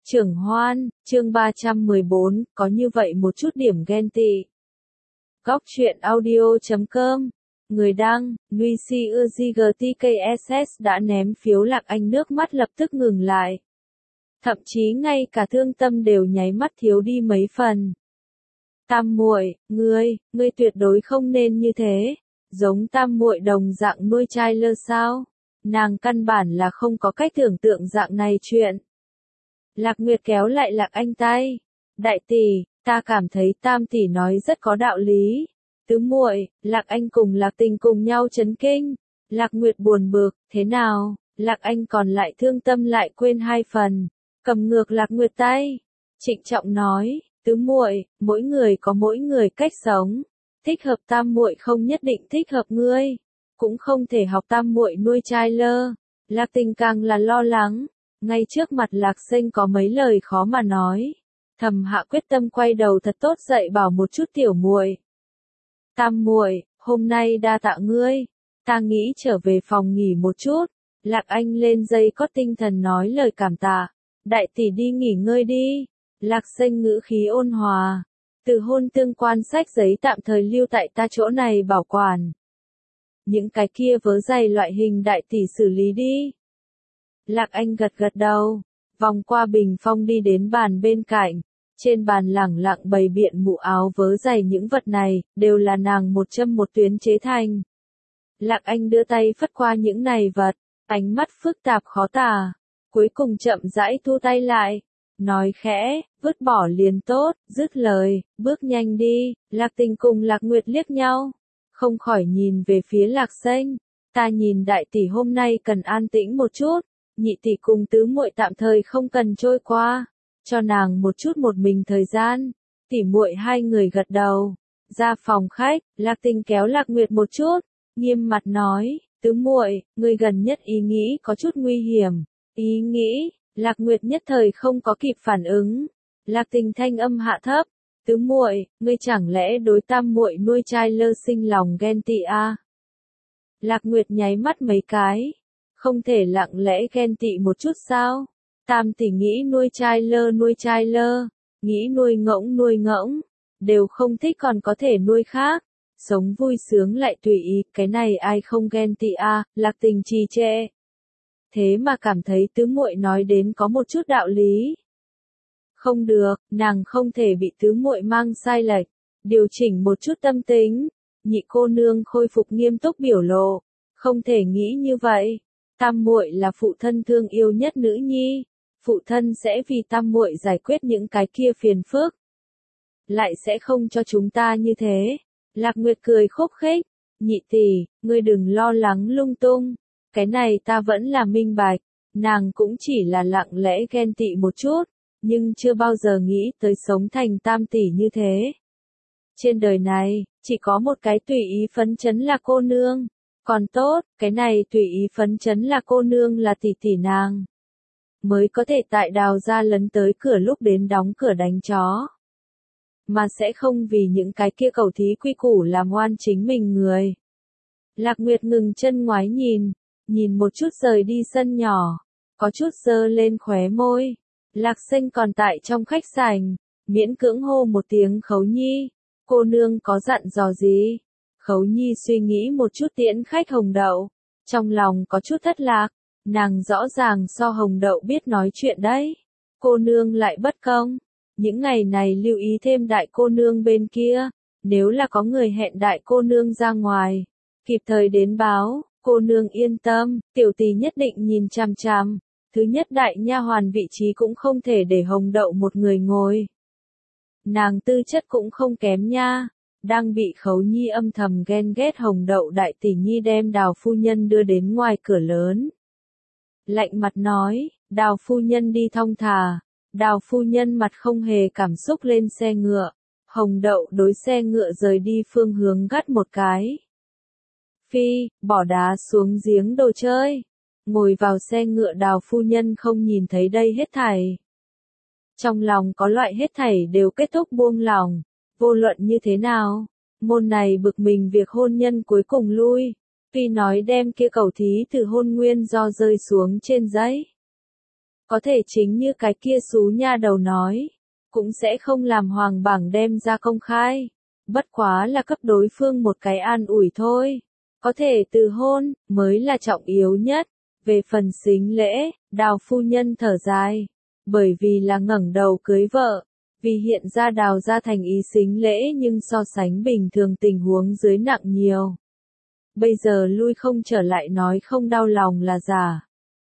Trưởng Hoan, chương 314, có như vậy một chút điểm ghen tị. Góc truyện audio.com. Người đăng, Nuisi UGTKSS đã ném phiếu Lạc Anh, nước mắt lập tức ngừng lại. Thậm chí ngay cả thương tâm đều nháy mắt thiếu đi mấy phần. Tam muội, ngươi tuyệt đối không nên như thế. Giống tam muội đồng dạng nuôi trai lơ sao? Nàng căn bản là không có cách tưởng tượng dạng này chuyện. Lạc Nguyệt kéo lại Lạc Anh tay. Đại tỷ, ta cảm thấy tam tỷ nói rất có đạo lý. Tứ muội, Lạc Anh cùng Lạc Tình cùng nhau chấn kinh. Lạc Nguyệt buồn bực, thế nào? Lạc Anh còn lại thương tâm lại quên hai phần. Cầm ngược Lạc Nguyệt tay. Trịnh trọng nói, tứ muội, mỗi người có mỗi người cách sống. Thích hợp tam muội không nhất định thích hợp ngươi. Cũng không thể học tam muội nuôi trai lơ. Lạc Tình càng là lo lắng. Ngay trước mặt Lạc Sinh có mấy lời khó mà nói. Thầm hạ quyết tâm quay đầu thật tốt dạy bảo một chút tiểu muội. Tam muội, hôm nay đa tạ ngươi. Ta nghĩ trở về phòng nghỉ một chút. Lạc Anh lên dây có tinh thần nói lời cảm tạ. Đại tỷ đi nghỉ ngơi đi. Lạc Sinh ngữ khí ôn hòa. Từ hôn tương quan sách giấy tạm thời lưu tại ta chỗ này bảo quản. Những cái kia vớ giày loại hình đại tỷ xử lý đi. Lạc Anh gật gật đầu, vòng qua bình phong đi đến bàn bên cạnh. Trên bàn lẳng lặng bày biện mũ áo vớ giày, những vật này, đều là nàng một châm một tuyến chế thành. Lạc Anh đưa tay phất qua những này vật, ánh mắt phức tạp khó tả. Cuối cùng chậm rãi thu tay lại, nói khẽ, vứt bỏ liền tốt, dứt lời, bước nhanh đi. Lạc Tình cùng Lạc Nguyệt liếc nhau, không khỏi nhìn về phía Lạc Sinh. Ta nhìn đại tỷ hôm nay cần an tĩnh một chút. Nhị tỷ cùng tứ muội tạm thời không cần trôi qua, cho nàng một chút một mình thời gian. Tỷ muội hai người gật đầu, ra phòng khách. Lạc Tình kéo Lạc Nguyệt một chút, nghiêm mặt nói, tứ muội, ngươi gần nhất ý nghĩ có chút nguy hiểm. Ý nghĩ? Lạc Nguyệt nhất thời không có kịp phản ứng. Lạc Tình thanh âm hạ thấp, tứ muội, ngươi chẳng lẽ đối tam muội nuôi trai lơ sinh lòng ghen tị à? Lạc Nguyệt nháy mắt mấy cái. Không thể lặng lẽ ghen tị một chút sao? Tam tỷ nghĩ nuôi trai lơ, nghĩ nuôi ngỗng, đều không thích còn có thể nuôi khác. Sống vui sướng lại tùy ý, cái này ai không ghen tị à? Lạc Tình trì trệ. Thế mà cảm thấy tứ muội nói đến có một chút đạo lý. Không được, nàng không thể bị tứ muội mang sai lệch, điều chỉnh một chút tâm tính. Nhị cô nương khôi phục nghiêm túc biểu lộ, không thể nghĩ như vậy. Tam muội là phụ thân thương yêu nhất nữ nhi, phụ thân sẽ vì tam muội giải quyết những cái kia phiền phức, lại sẽ không cho chúng ta như thế. Lạc Nguyệt cười khúc khích, nhị tỷ, ngươi đừng lo lắng lung tung, cái này ta vẫn là minh bạch. Nàng cũng chỉ là lặng lẽ ghen tị một chút, nhưng chưa bao giờ nghĩ tới sống thành tam tỷ như thế. Trên đời này, chỉ có một cái tùy ý phấn chấn là cô nương. Còn tốt, cái này tùy ý phấn chấn là cô nương là tỷ tỷ nàng. Mới có thể tại Đào gia lấn tới cửa lúc đến đóng cửa đánh chó. Mà sẽ không vì những cái kia cầu thí quy củ làm ngoan chính mình người. Lạc Nguyệt ngừng chân ngoái nhìn một chút rời đi sân nhỏ. Có chút giơ lên khóe môi. Lạc Sinh còn tại trong khách sảnh, miễn cưỡng hô một tiếng Khấu Nhi. Cô nương có dặn dò gì? Khấu Nhi suy nghĩ một chút tiễn khách Hồng Đậu, trong lòng có chút thất lạc, nàng rõ ràng so Hồng Đậu biết nói chuyện đấy. Cô nương lại bất công, những ngày này lưu ý thêm đại cô nương bên kia, nếu là có người hẹn đại cô nương ra ngoài, kịp thời đến báo, cô nương yên tâm, tiểu tỷ nhất định nhìn chằm chằm. Thứ nhất đại nha hoàn vị trí cũng không thể để Hồng Đậu một người ngồi. Nàng tư chất cũng không kém nha. Đang bị Khấu Nhi âm thầm ghen ghét Hồng Đậu đại tỷ nhi đem Đào phu nhân đưa đến ngoài cửa lớn. Lạnh mặt nói, Đào phu nhân đi thong thả. Đào phu nhân mặt không hề cảm xúc lên xe ngựa. Hồng Đậu đối xe ngựa rời đi phương hướng gắt một cái. Phi, bỏ đá xuống giếng đồ chơi. Ngồi vào xe ngựa Đào phu nhân không nhìn thấy đây hết thảy. Trong lòng có loại hết thảy đều kết thúc buông lòng. Vô luận như thế nào, môn này bực mình việc hôn nhân cuối cùng lui. Tuy nói đem kia cầu thí từ hôn nguyên do rơi xuống trên giấy. Có thể chính như cái kia xú nha đầu nói, cũng sẽ không làm hoàng bảng đem ra công khai. Bất quá là cấp đối phương một cái an ủi thôi. Có thể từ hôn, mới là trọng yếu nhất. Về phần sính lễ, Đào phu nhân thở dài. Bởi vì là ngẩng đầu cưới vợ. Vì hiện ra Đào ra thành ý sính lễ nhưng so sánh bình thường tình huống dưới nặng nhiều. Bây giờ lui không trở lại nói không đau lòng là giả.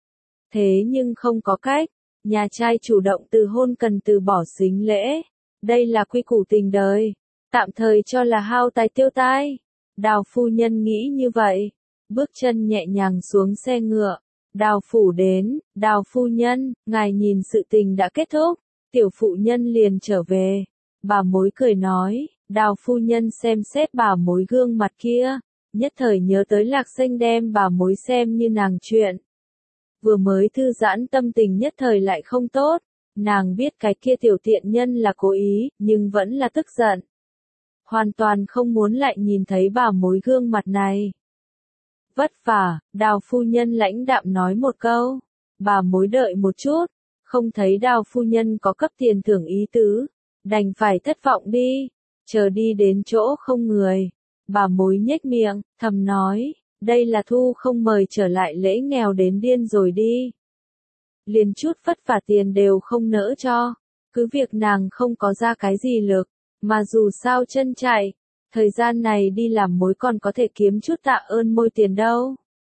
Thế nhưng không có cách, nhà trai chủ động từ hôn cần từ bỏ sính lễ. Đây là quy củ tình đời, tạm thời cho là hao tài tiêu tai. Đào phu nhân nghĩ như vậy, bước chân nhẹ nhàng xuống xe ngựa. Đào phủ đến, Đào phu nhân, ngài nhìn sự tình đã kết thúc. Tiểu phụ nhân liền trở về. Bà mối cười nói, Đào phu nhân xem xét bà mối gương mặt kia, nhất thời nhớ tới Lạc Xanh đem bà mối xem như nàng chuyện. Vừa mới thư giãn tâm tình nhất thời lại không tốt, nàng biết cái kia tiểu tiện nhân là cố ý, nhưng vẫn là tức giận. Hoàn toàn không muốn lại nhìn thấy bà mối gương mặt này. Vất vả, Đào phu nhân lãnh đạm nói một câu. Bà mối đợi một chút, không thấy Đào phu nhân có cấp tiền thưởng ý tứ, đành phải thất vọng đi, chờ đi đến chỗ không người. Bà mối nhếch miệng, thầm nói, đây là thu không mời trở lại lễ nghèo đến điên rồi đi. Liền chút vất vả tiền đều không nỡ cho, cứ việc nàng không có ra cái gì lực, mà dù sao chân chạy, thời gian này đi làm mối còn có thể kiếm chút tạ ơn môi tiền đâu.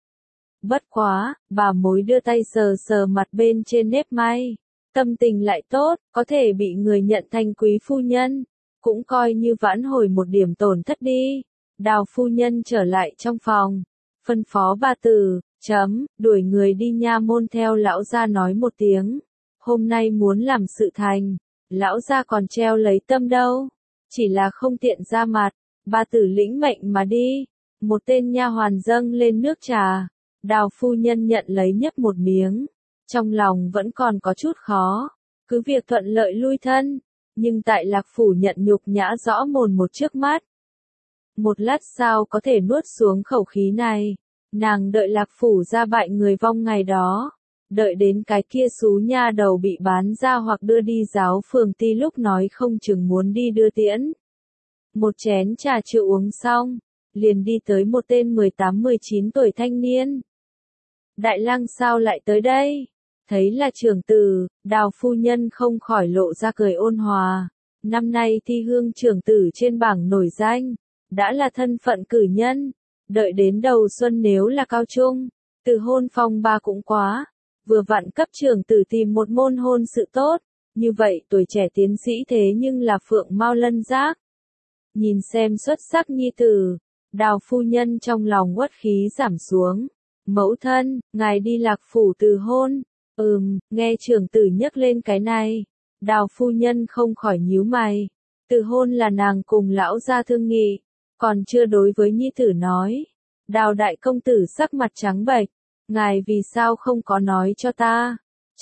Bất quá, bà mối đưa tay sờ sờ mặt bên trên nếp may, tâm tình lại tốt, có thể bị người nhận thành quý phu nhân, cũng coi như vãn hồi một điểm tổn thất đi. Đào phu nhân trở lại trong phòng, phân phó bà tử, đuổi người đi nha môn theo lão gia nói một tiếng. Hôm nay muốn làm sự thành, lão gia còn treo lấy tâm đâu, chỉ là không tiện ra mặt. Bà tử lĩnh mệnh mà đi, một tên nha hoàn dâng lên nước trà. Đào phu nhân nhận lấy nhấp một miếng, trong lòng vẫn còn có chút khó, cứ việc thuận lợi lui thân, nhưng tại Lạc phủ nhận nhục nhã rõ mồn một trước mắt. Một lát sau có thể nuốt xuống khẩu khí này, nàng đợi Lạc phủ ra bại người vong ngày đó, đợi đến cái kia xú nha đầu bị bán ra hoặc đưa đi giáo phường ti lúc nói không chừng muốn đi đưa tiễn. Một chén trà chưa uống xong, liền đi tới một tên 18-19 tuổi thanh niên. Đại lang sao lại tới đây? Thấy là trưởng tử, Đào phu nhân không khỏi lộ ra cười ôn hòa. Năm nay thi hương trưởng tử trên bảng nổi danh, đã là thân phận cử nhân. Đợi đến đầu xuân nếu là cao trung, từ hôn phong ba cũng quá. Vừa vặn cấp trưởng tử tìm một môn hôn sự tốt, như vậy tuổi trẻ tiến sĩ thế nhưng là phượng mao lân giác. Nhìn xem xuất sắc nhi tử, Đào phu nhân trong lòng uất khí giảm xuống. Mẫu thân, ngài đi Lạc phủ từ hôn. Nghe trưởng tử nhắc lên cái này, Đào phu nhân không khỏi nhíu mày. Từ hôn là nàng cùng lão gia thương nghị, còn chưa đối với nhi tử nói. Đào đại công tử sắc mặt trắng bệch, ngài vì sao không có nói cho ta?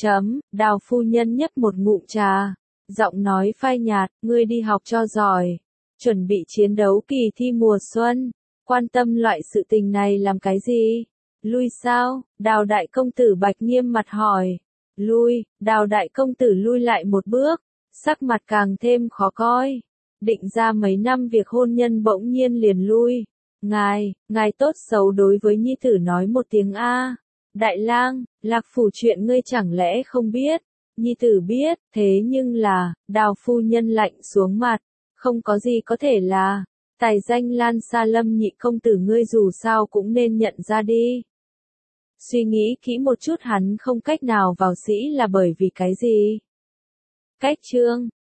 Đào phu nhân nhấp một ngụm trà, giọng nói phai nhạt, ngươi đi học cho giỏi, chuẩn bị chiến đấu kỳ thi mùa xuân, quan tâm loại sự tình này làm cái gì? Lui sao? Đào đại công tử bạch nghiêm mặt hỏi. Lui, Đào đại công tử lui lại một bước, sắc mặt càng thêm khó coi. Định ra mấy năm việc hôn nhân bỗng nhiên liền lui. Ngài tốt xấu đối với nhi tử nói một tiếng A. Đại lang, Lạc phủ chuyện ngươi chẳng lẽ không biết? Nhi tử biết, thế nhưng là, Đào phu nhân lạnh xuống mặt, không có gì có thể là, tài danh Lan Sa Lâm nhị công tử ngươi dù sao cũng nên nhận ra đi. Suy nghĩ kỹ một chút hắn không cách nào vào sĩ là bởi vì cái gì? Cách chương